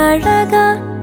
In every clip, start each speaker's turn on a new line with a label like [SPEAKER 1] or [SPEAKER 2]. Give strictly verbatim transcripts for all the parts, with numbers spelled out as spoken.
[SPEAKER 1] அழகா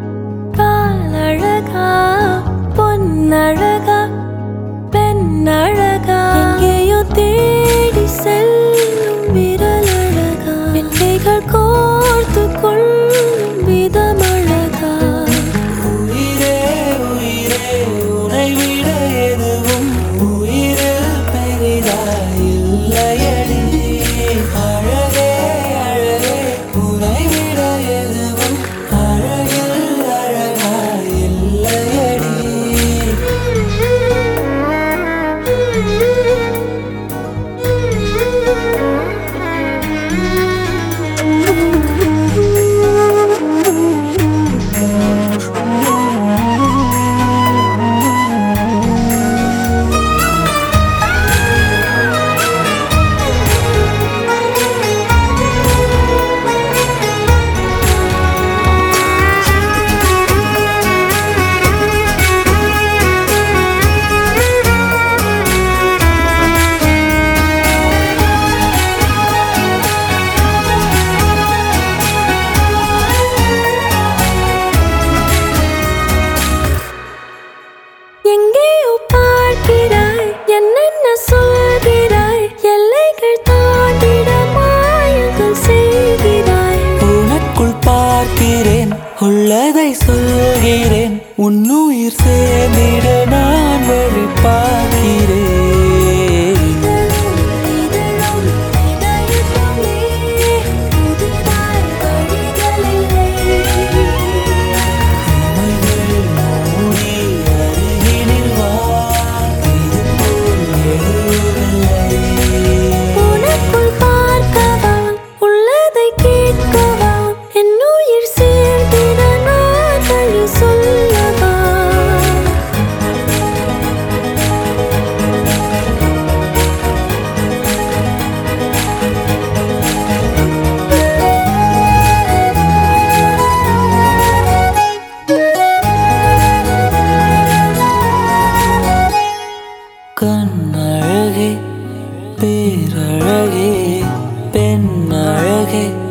[SPEAKER 1] பாலழகா பொன்னழகா பெண்ணழகா எங்கேயோ தேடி செல்லும் விரலழகா வெள்ளைகள் கோர்த்து கொள்ளும் விதமழகா
[SPEAKER 2] உயிரே உயிரே உனை விட எதுவும் உயிரில் பெரிதாய் இல்லையடி அழகே அழகே உனை விட எதுவும் அழகில் அழகாய் இல்லையடி
[SPEAKER 1] எங்கேயோ பார்க்கிறாய் என்னென்ன சொல்கிறாய் எல்லைகள் தாண்டிட மாயங்கள் செய்கிறாய்
[SPEAKER 2] உனக்குள் பார்க்கிறேன் உள்ளதை சொல்கிறேன் உன்னுயிர் சேர்ந்திட நான் வழி பார்க்கிறேன்
[SPEAKER 1] இதழும் இதயத்துமே புதிதாய் வழிகளில்லை
[SPEAKER 2] இமைகள் மூடி அருகினில் வா இது போல் எதுவுமில்லை
[SPEAKER 1] உனக்குள் பார்க்கவா உள்ளதை கேட்கவா என் உயிர் சேர்ந்திட நான் வழி சொல்லவா
[SPEAKER 2] கண்ணழகே பேரழகே பெண்ணழகே